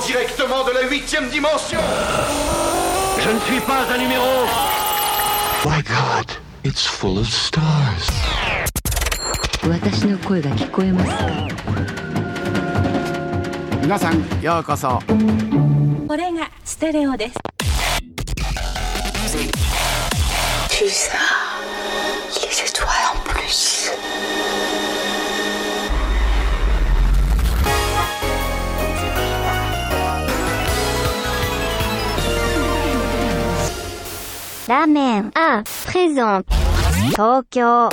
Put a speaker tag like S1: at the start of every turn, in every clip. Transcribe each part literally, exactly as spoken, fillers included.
S1: directement de la huitième dimension.
S2: Je ne suis pas un numéro.
S3: My God, it's full of stars.
S4: 私の声が聞こえますか？
S5: 皆さんようこそ。
S6: これがステレオです。
S4: Tu ça, les étoiles en plus.
S7: Ramen A présente Tokyo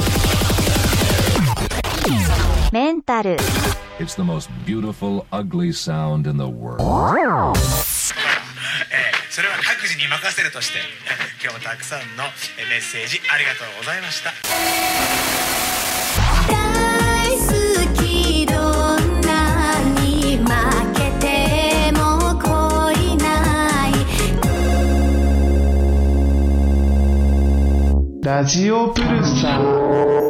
S7: Mental.
S8: It's the most beautiful, ugly sound in the world.
S9: それは各自に任せるとして今日もたくさんのメッセージありがとうございました。
S7: 大好きどんなに負けても恋ない
S10: ラジオプルサー。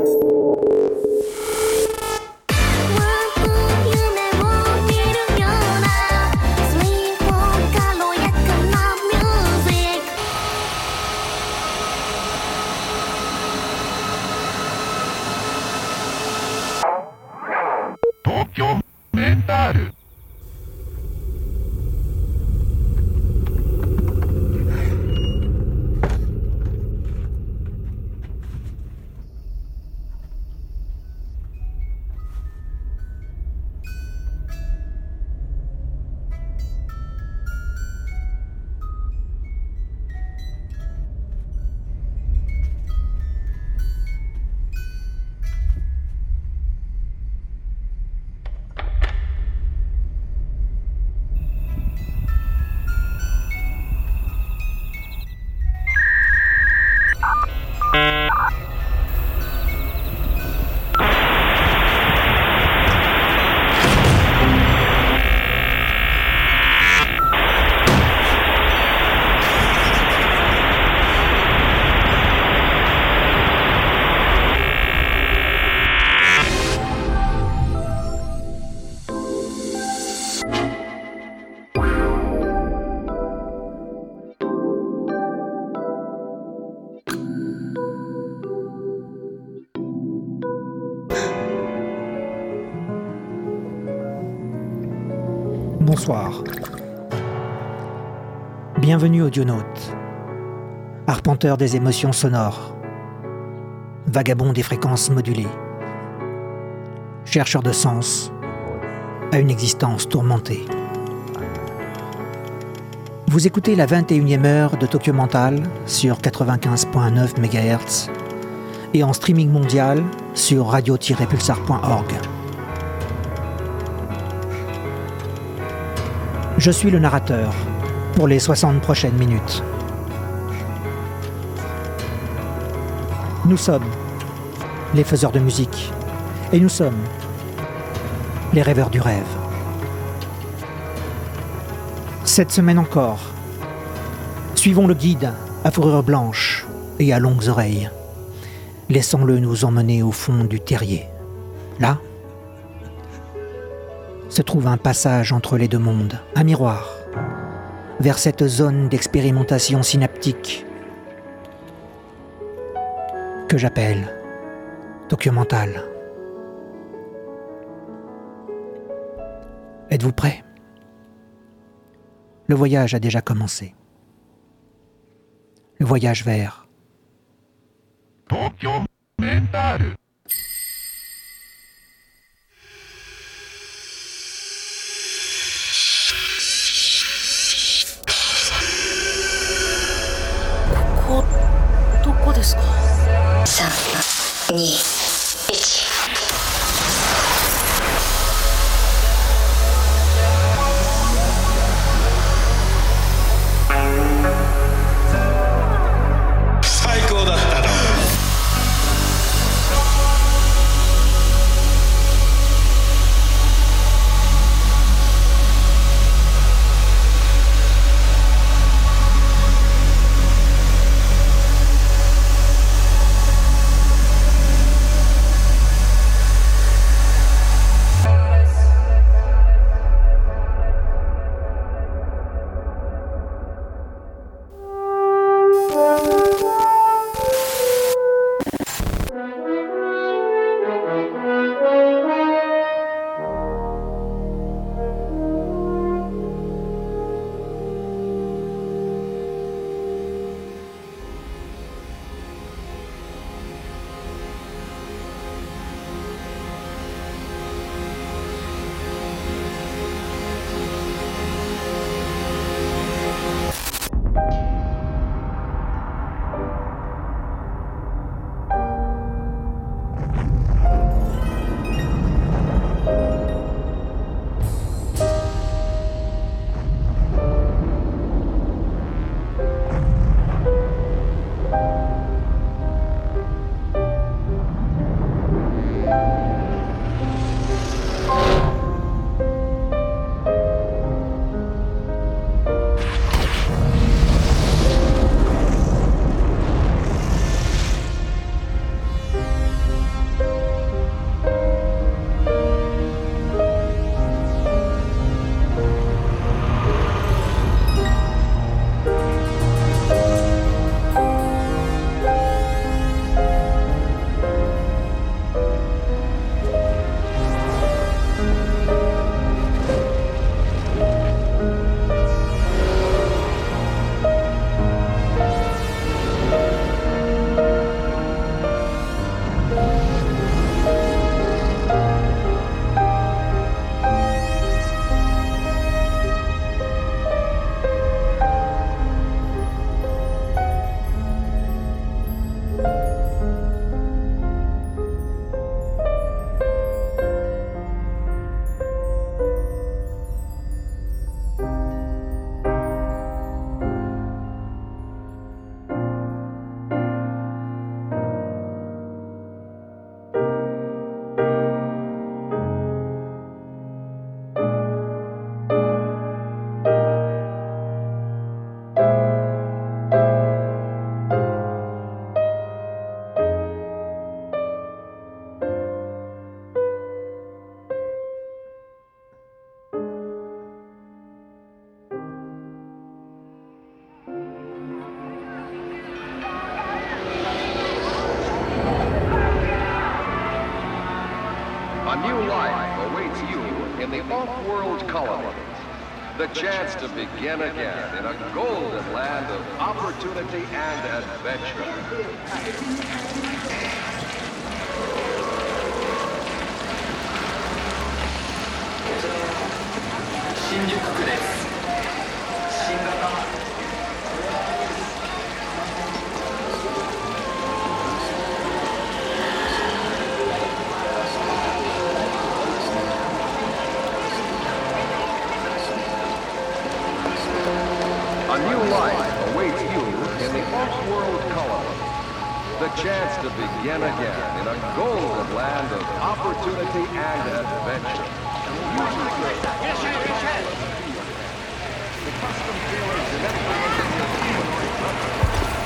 S11: Bonsoir. Bienvenue audionaute, arpenteur des émotions sonores, vagabond des fréquences modulées, chercheur de sens à une existence tourmentée. Vous écoutez la vingt et unième heure de Tokyo Mental sur quatre-vingt-quinze virgule neuf mégahertz et en streaming mondial sur radio tiret pulsar point org. Je suis le narrateur pour les soixante prochaines minutes. Nous sommes les faiseurs de musique et nous sommes les rêveurs du rêve. Cette semaine encore, suivons le guide à fourrure blanche et à longues oreilles. Laissons-le nous emmener au fond du terrier. Là, se trouve un passage entre les deux mondes, un miroir, vers cette zone d'expérimentation synaptique que j'appelle Tokyo Mental. Êtes-vous prêts ? Le voyage a déjà commencé. Le voyage vers
S8: Tokyo Mental.
S4: さん、に、いち。
S9: 最高だったな。
S1: the off-world colonies. The chance to begin again in a golden land of opportunity and adventure.
S12: 新宿区です。新型
S1: A new life awaits you in the off-world colony. The chance to begin again in a golden land of opportunity and adventure. The custom-tailored genetically engineered humanoid puppet.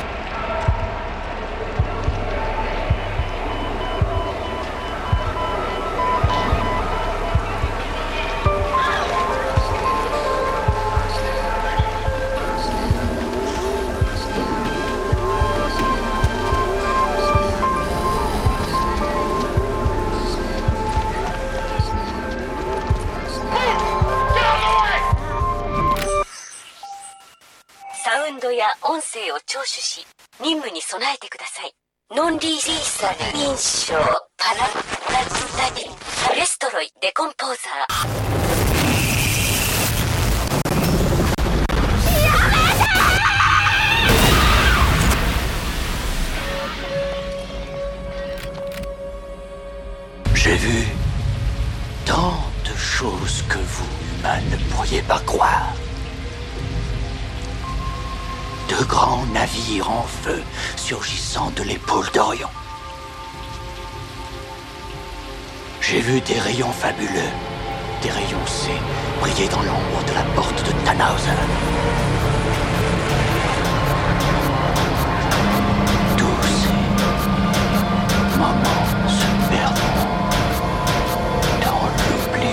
S13: ドや音声を聴取し任務に備えてください。ノンリリーサー認証パララズダディデストロイデコンポーザー。
S14: J'ai vu tant de choses que vous, humains, ne pourriez pas croire. De grands navires en feu surgissant de l'épaule d'Orion. J'ai vu des rayons fabuleux, des rayons C, briller dans l'ombre de la porte de Tannhausen. Tous ces moments se perdront dans l'oubli.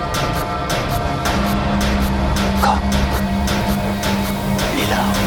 S14: Comme les larmes.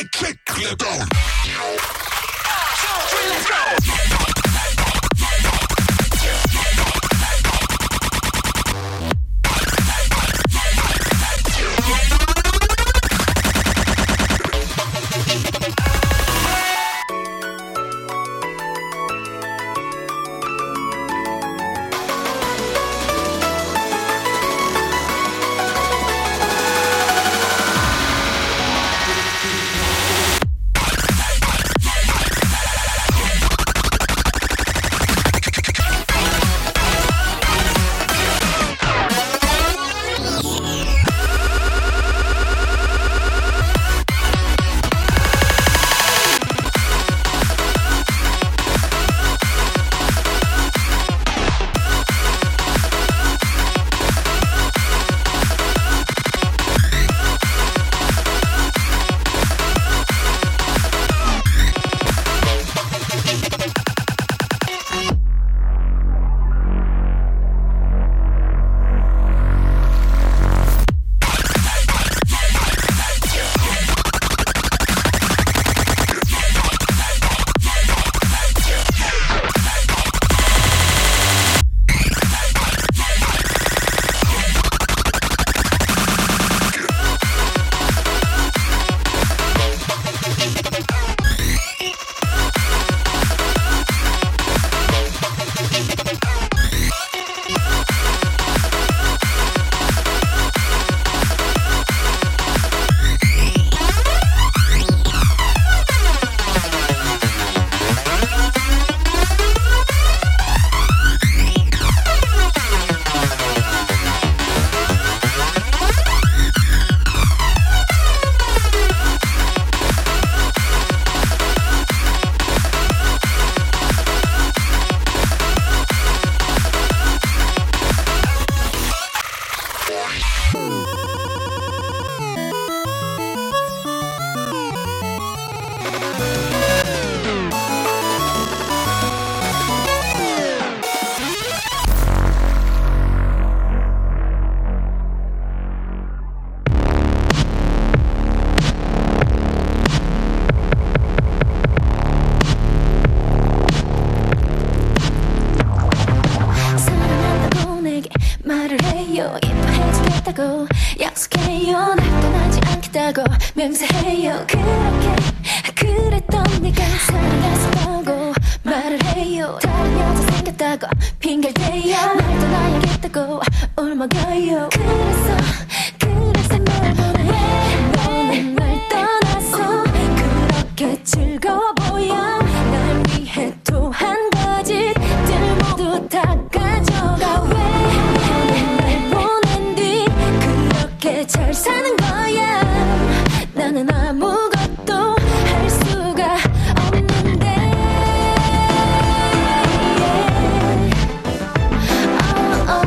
S15: kick, kick, let's go.
S7: 하겠다고 약속해요. 날 떠나지 않겠다고 맹세해요. 그렇게 그랬던 네가 사랑했었다고 말을 해요. 다른 여자 생겼다고 핑계를 대요. 날 떠나야겠다고 울먹여요. 그래서 그래서 널 보내. 너는 날 떠나서 그렇게 즐거워 보여. 날 위해 또 한 가지들 모두 다 가져가. 왜 너는 날 보낸 뒤 그렇게 잘 사는 거야. 나는 아무것도 할 수가 없는데. oh, oh.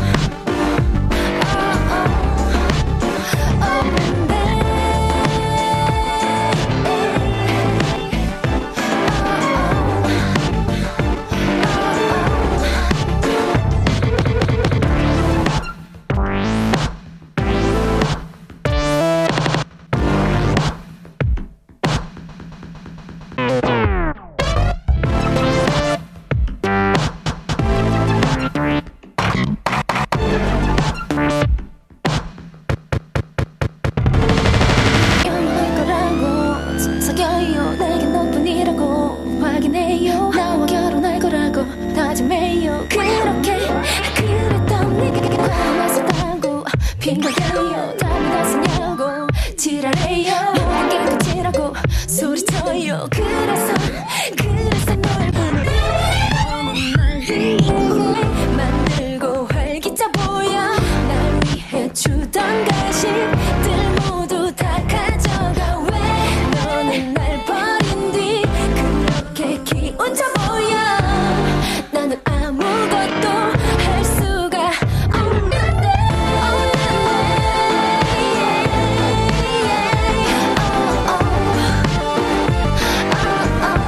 S7: oh, oh. 없는데. 영원할 거라고 속삭여요. 내겐 너뿐이라고 확인해요. 나와 결혼할 거라고 다짐해요. 그렇게 그랬던 네가 과거였었다고 핑계대요. 답이 났었냐고 지랄해요. 모든 게 끝이라고 소리쳐요. 그래서 그래서 널 보내. 너는 날 위해 만들고 활기차 보여. 날 위해 주던 가식들 모두 다 가져가. 왜 너는 날 버린 뒤 그렇게 기운차 보여. 나는 아무것도 할 수가 없는데. 없는데. oh, oh. oh, oh.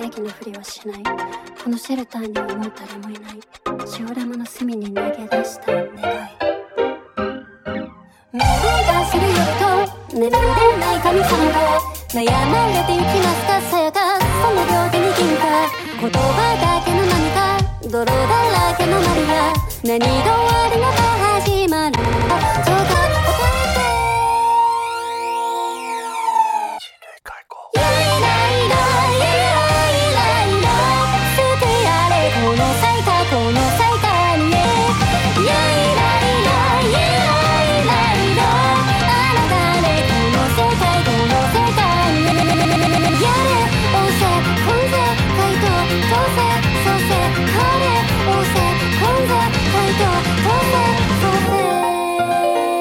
S15: 詐欺のふりはしない。このシェルターにはもう誰もいない。ジオラマの隅に投げ出した願い。目がする夜と眠れない神様が悩まれていきますか。さやかその両手に銀貨、言葉だけの何か泥だらけのマリア、何が終わるのか始まるそうか答えて。イライライライライライラ捨てられこの最下この最下にイライライライライライラあなたでこの世界この世界にやれ押せこんぜ回答どうせそうせこれ押せこんぜ回答どうせそうせ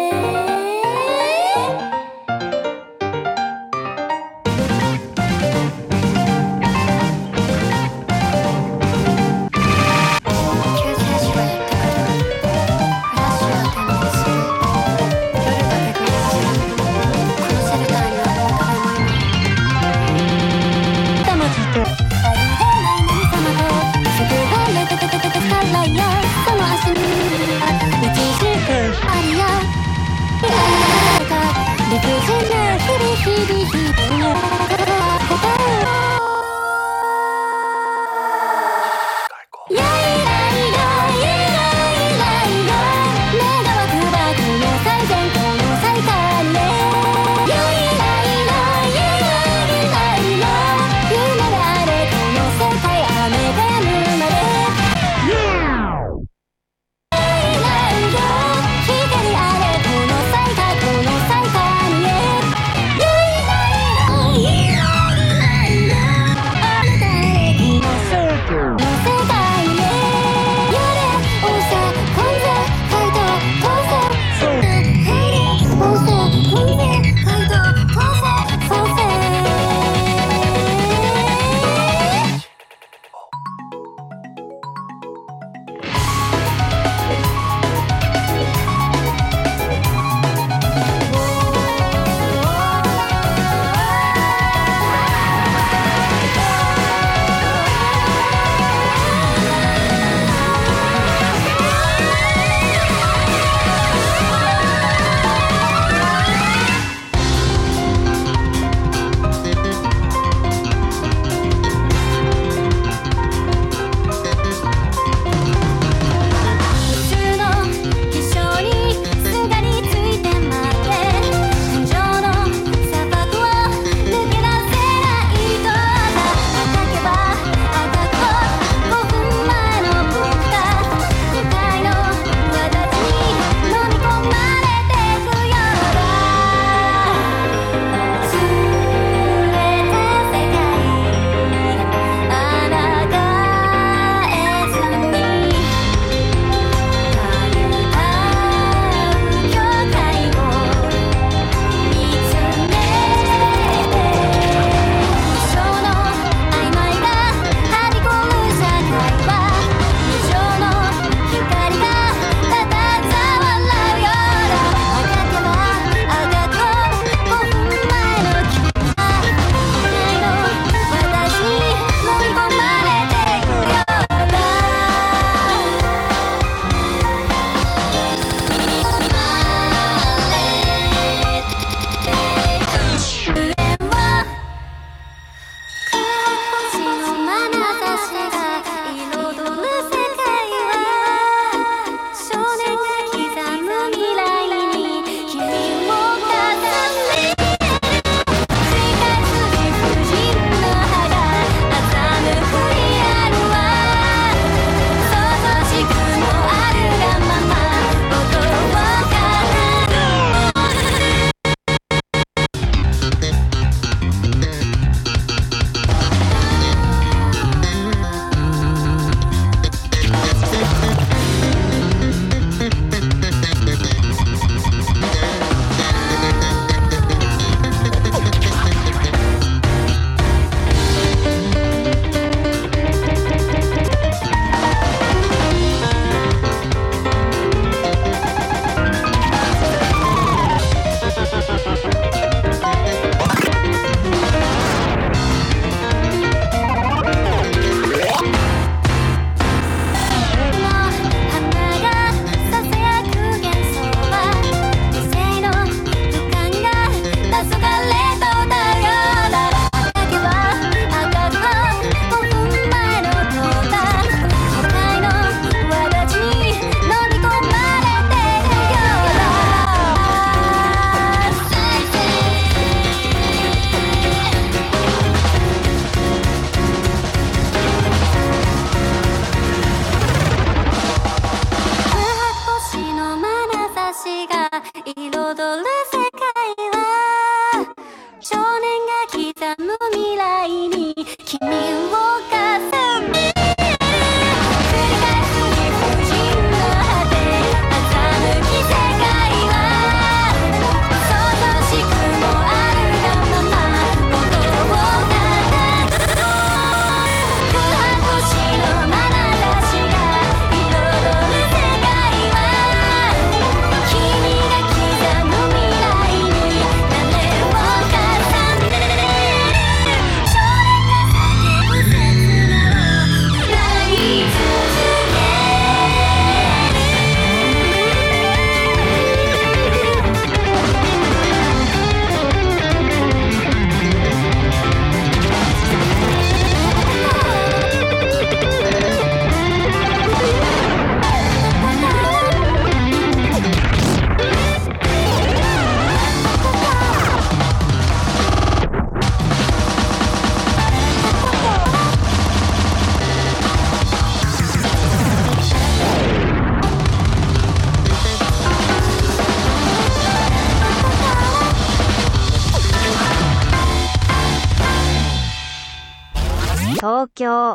S16: 状況。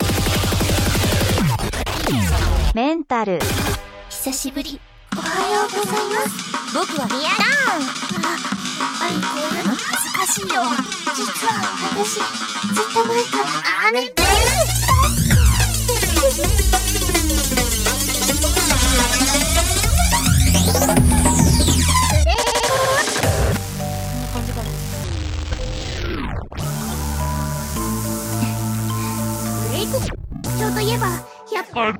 S16: メンタル。
S15: 久しぶり。おはようございます。僕はリアダウン。やっぱりこういうの恥ずかしいよ。実は私、ずっと前からあれってブレイクちょうといえばやっぱ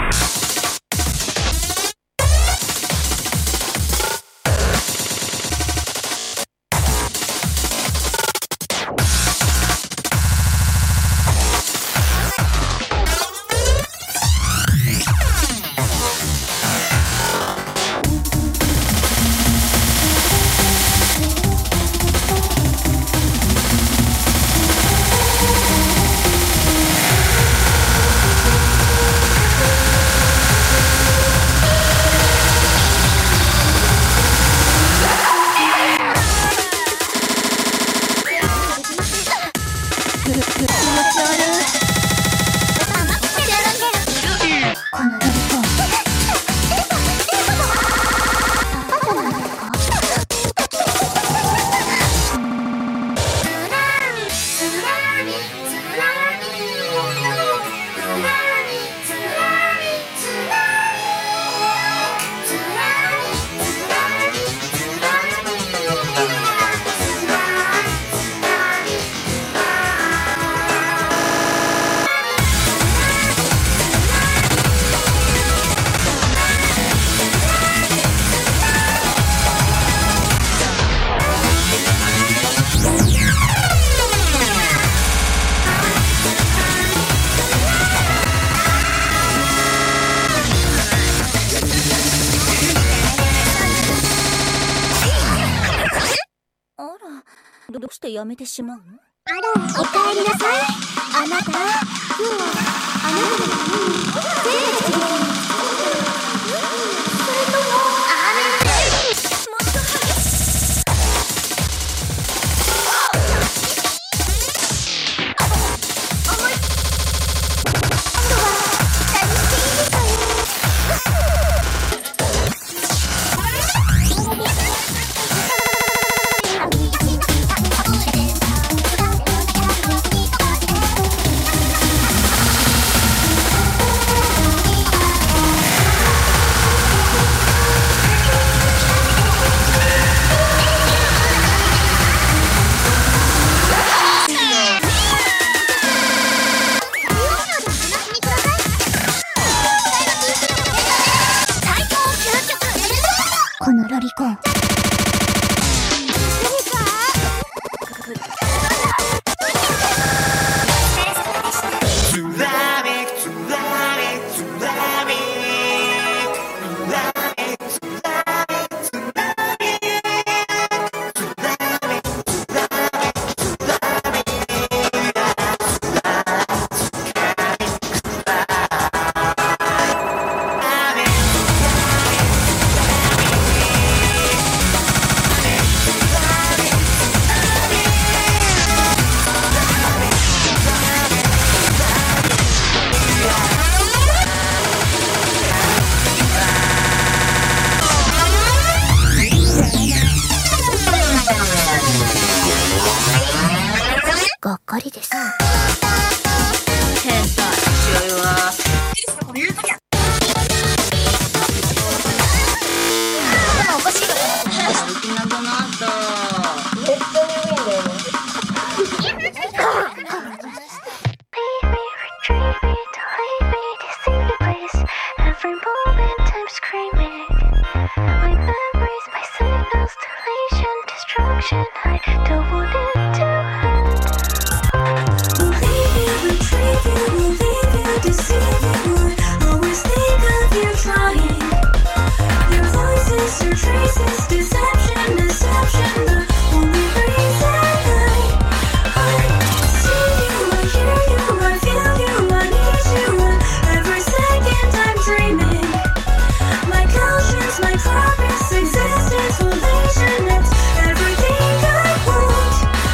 S17: どうしてやめてしまうの？
S15: あら、おかえりなさい。あなた、今日はあなたのために全部作ります。それともあれもっと激しい。重い。今度は何していいですか？このロリコンがっかりです。
S17: 変態強いわ。
S15: おかしいわよ。
S17: 好きなくなった。
S15: めっちゃ眠いんだよね。
S7: My progress, existence, relation, it's everything I want.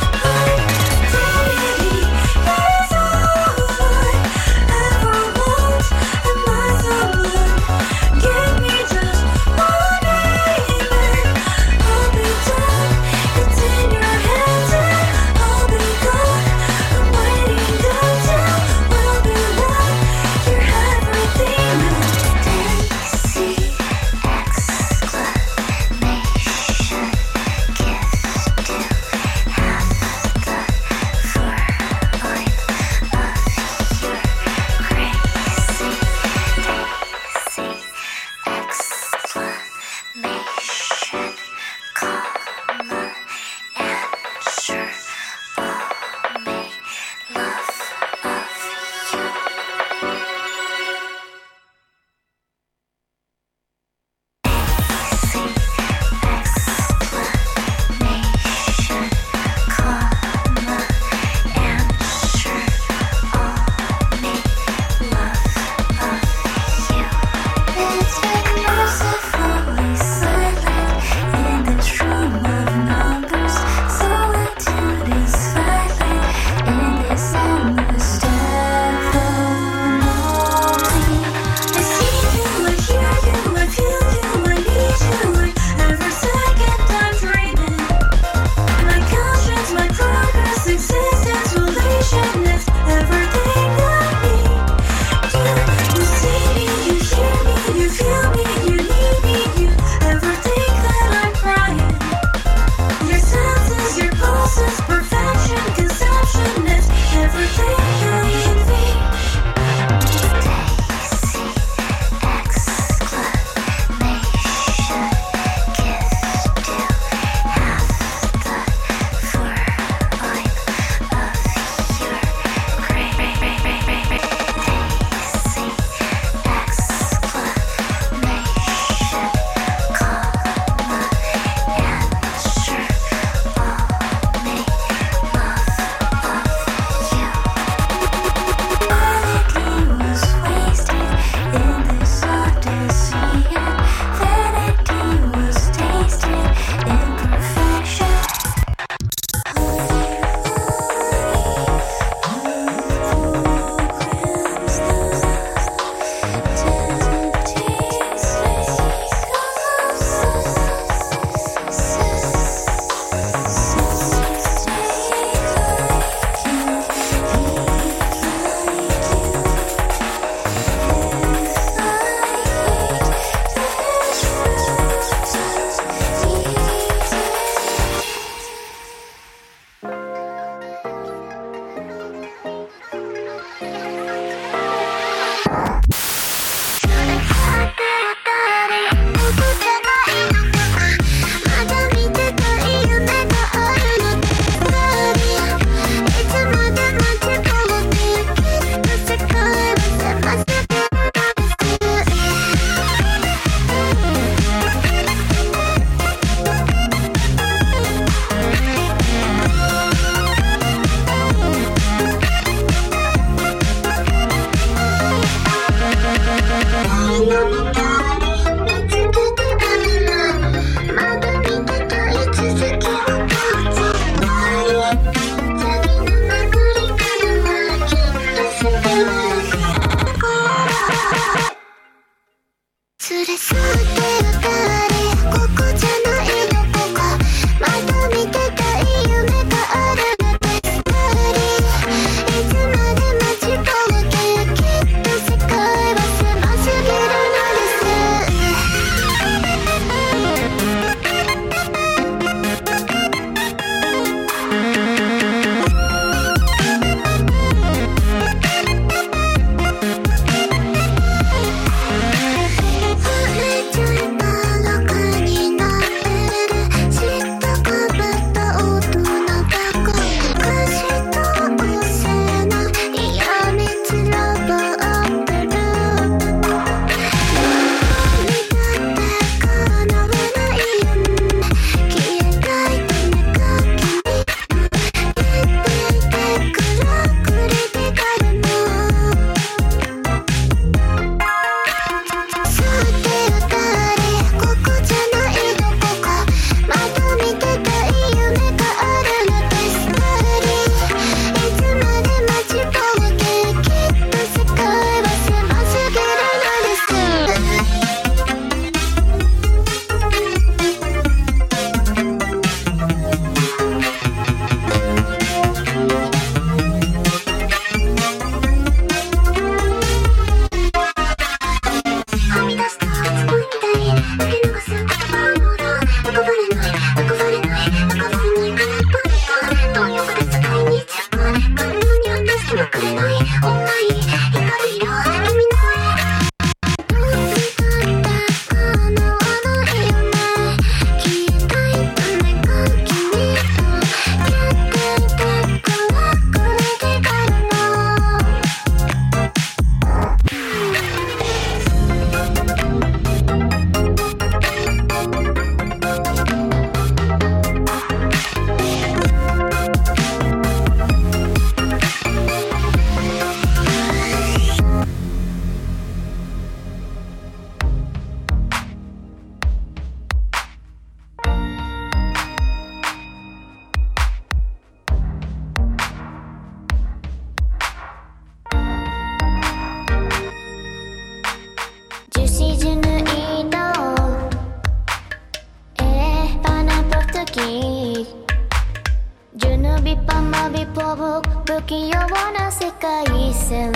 S15: 不器用な世界線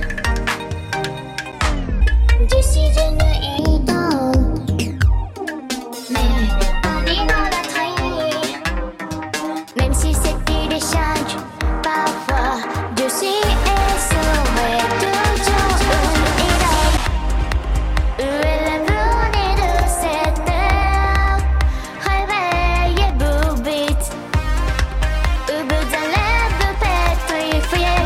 S15: 樹脂Genève dans mes idolâtries même si c'était des charges parfois je suis et serai toujours une idole où est l'avenir de cette terre réveillez-vous vite ou vous allez vous pétrifier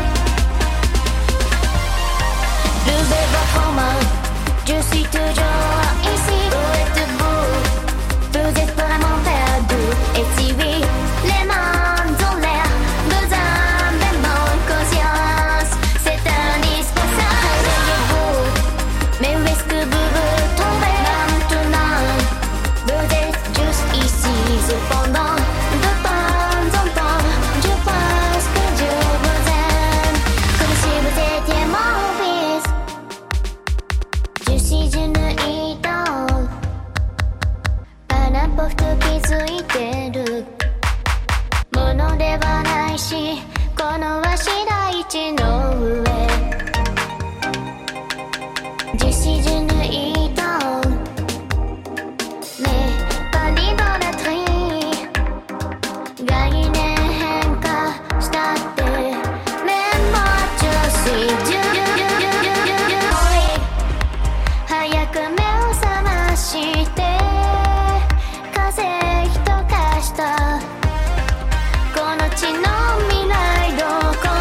S15: levez votre main je suis toujours ici où êtes-vous vous êtes vraiment perdu et si oui les mains dans l'air vous avez bonne conscience c'est indispensable réveillez-vous mais où est-ce que vous vous trouvez maintenant vous êtes juste ici cependant de temps en temps je pense que je vous aime comme si vous étiez mon fils je suis une idole pas n'importe quiついてるものではないしこの足大地の上Je suis une idole mais pas l'idolâtrie概念変化したってメンバー女子早く目を覚まして風邪と化したこの地の未来どこ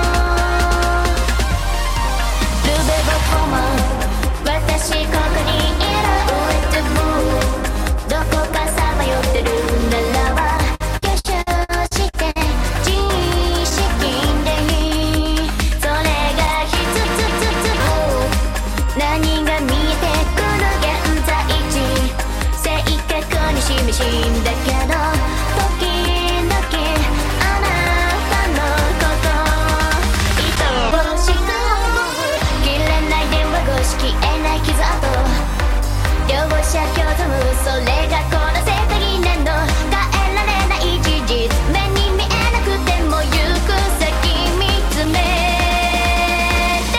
S15: ルベボコマ私ここにいる Où êtes-vous どこかさまよってるならば挙手して自意識でいいそれが一つずつ何が見えてくる現在地正確に示しんだけど時々あなたのこと愛おしく思う切れない電話越し消えない傷跡両者共存それがこの世界なの変えられない事実目に見えなくても行く先見つめて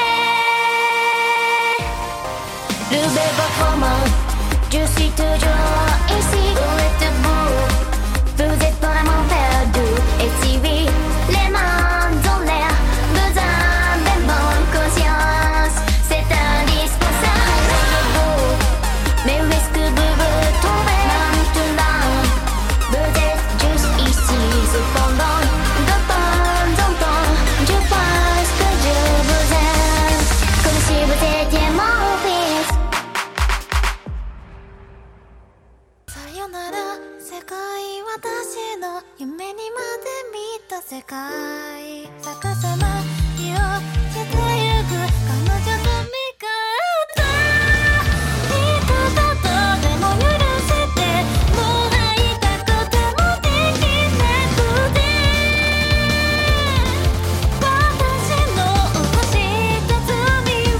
S15: ルベボコマンJe suis toujours ici où êtes-vous Vous êtes vraiment perdu et si oui les mains dans l'air vous avez bonne conscience c'est indispensable réveillez-vous mais où est-ce que vous vous trouvez maintenant vous êtes juste ici cependant de temps en temps je pense que je vous aime comme si vous étiez mon filsさよなら世界私の夢にまで見た世界逆さまに落ちてゆく彼女と見返ったいつだとでも許せてもらいたくてもできなくて私の犯した罪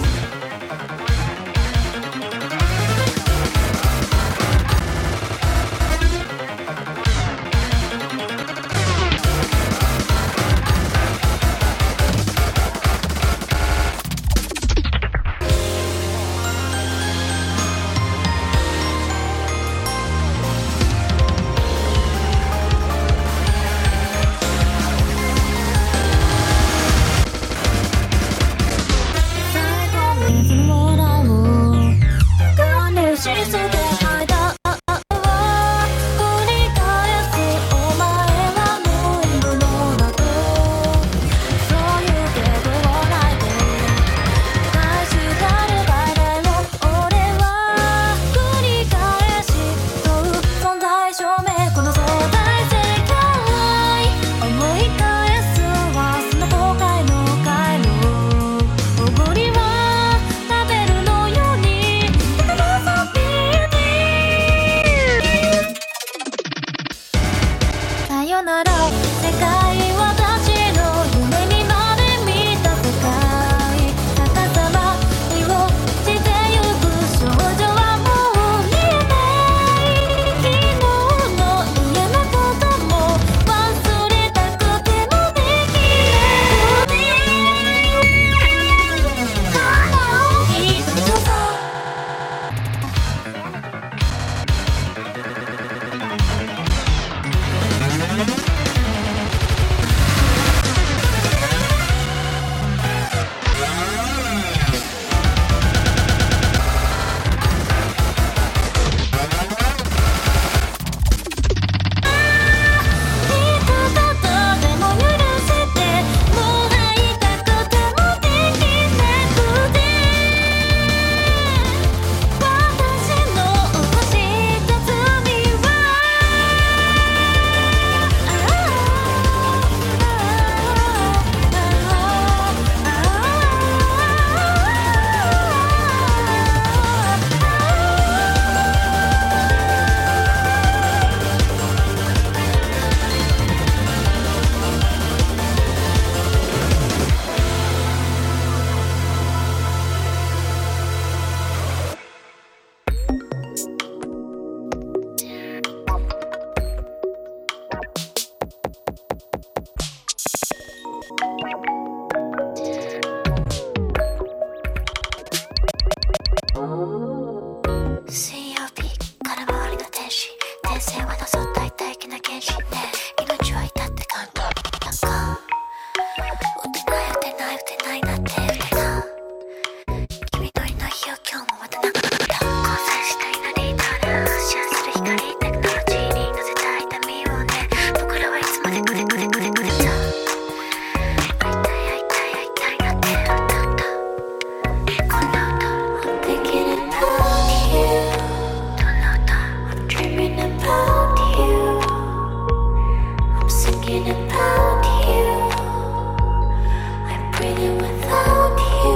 S7: Thinking about you, I'm breathing without you.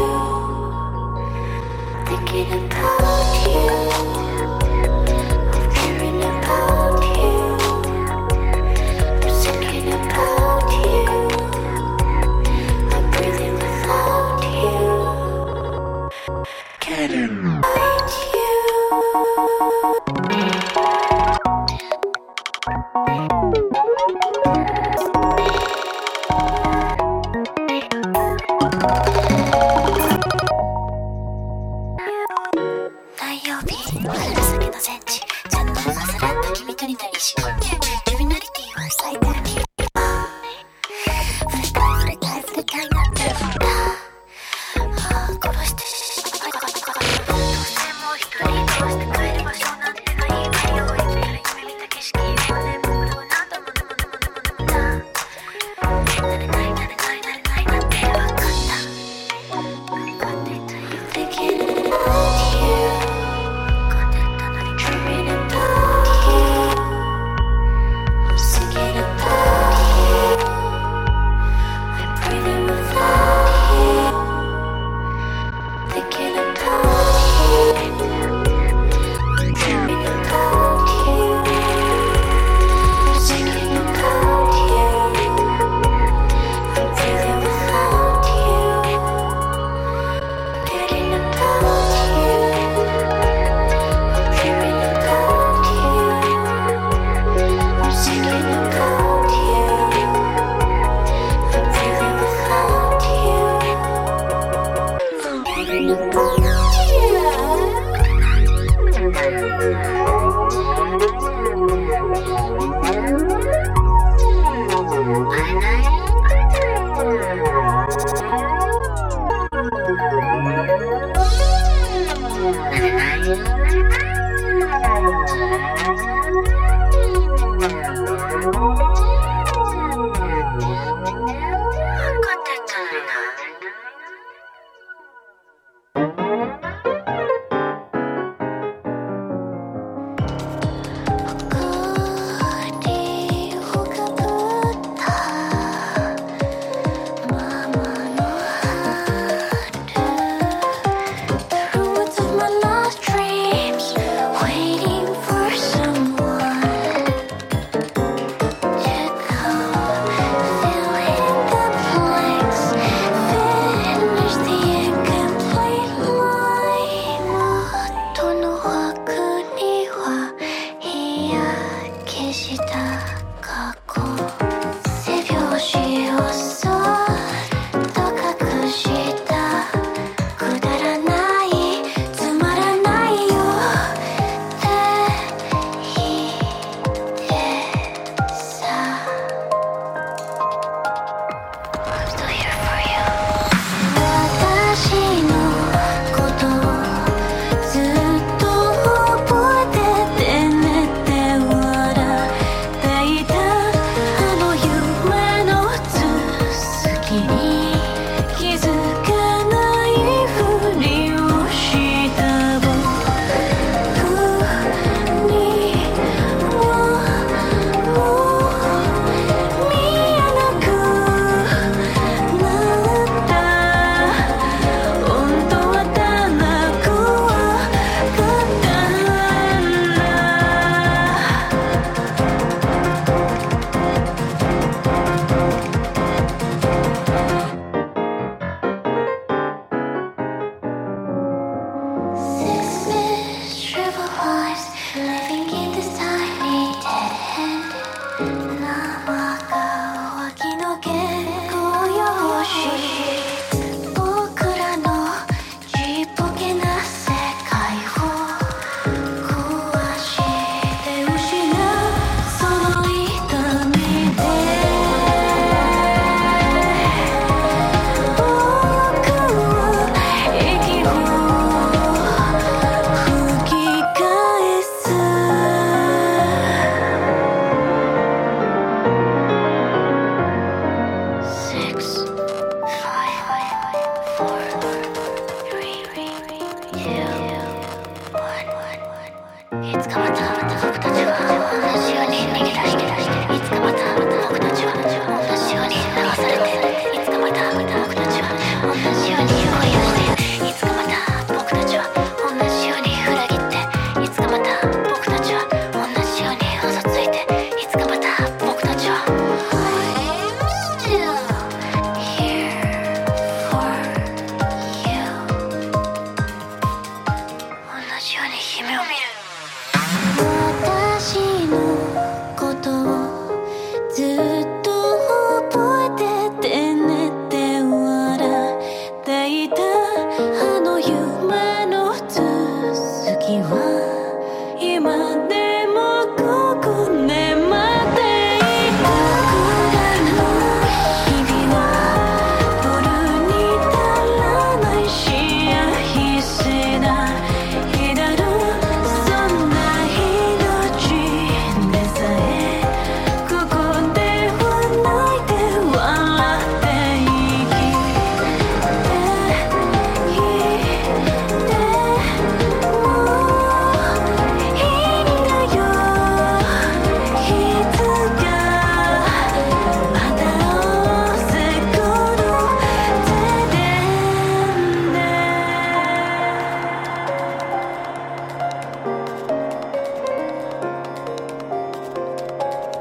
S7: Thinking about you, I'm caring about you. I'm thinking about you, I'm breathing without you. Getting about you. Thinking about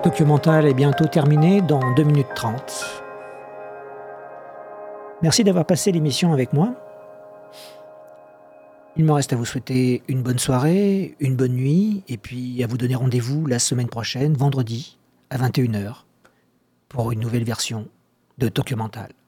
S11: Tokyo Mental est bientôt terminé dans deux minutes trente. Merci d'avoir passé l'émission avec moi. Il me reste à vous souhaiter une bonne soirée, une bonne nuit, et puis à vous donner rendez-vous la semaine prochaine, vendredi, à vingt et une heures, pour une nouvelle version de Tokyo Mental.